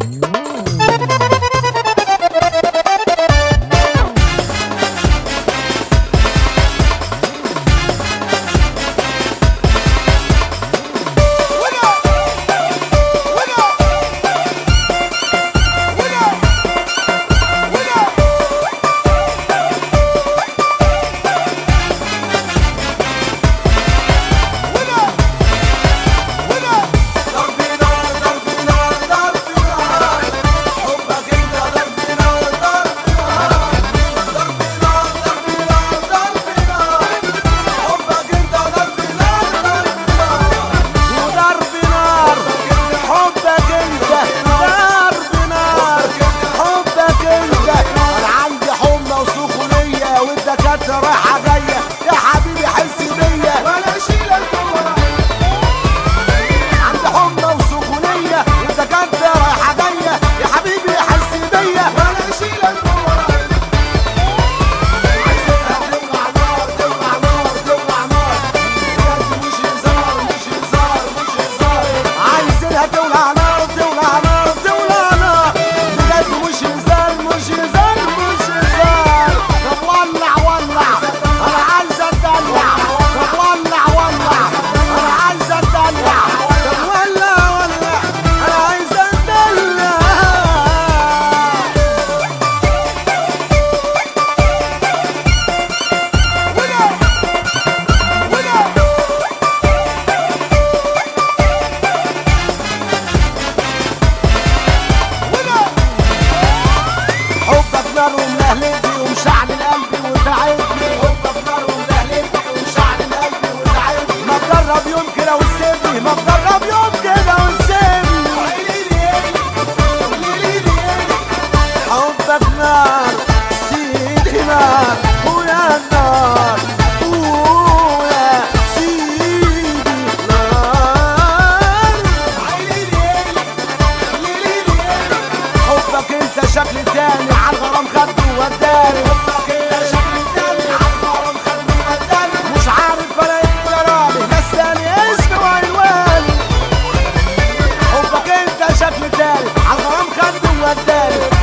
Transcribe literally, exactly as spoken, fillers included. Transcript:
رايحة جاية يا حبيبي حس بيا ولا اشيل الفورة عندي حمى وسخونية والدكاترة رايحة جاية يا حبيبي حس بيا ولا اشيل الفورة عايزينها تولع نار تولع نار تولع نار بجد مش هزار مش هزار مش هزار عايزينها تولع نار تولع نار تولع نار بجد مش هزار مش هزار مش هزار طب ولع ولع انا عايز اتدلع طب ولع ولع انا عايز اتدلع طب ولع ولع انا عايز اتدلع ولا ولا ولا حبك نار وملهلبي ومشعل قلبي وتعبني حبك نار وملهلبي ومشعل قلبي وتعبني ما تجرب يوم كده وتسيبني ما تجرب يوم كده وتسيبني حبك نار سيدي نار ويا النار ويا سيدي نار حبك انت شكل تاني عالغرام خدته وداني حبك انت شكل تاني عالغرام خدته وداني مش عارف انا ايه جرالي نساني اسمي وعنواني حبك انت شكل تاني عالغرام خدته وداني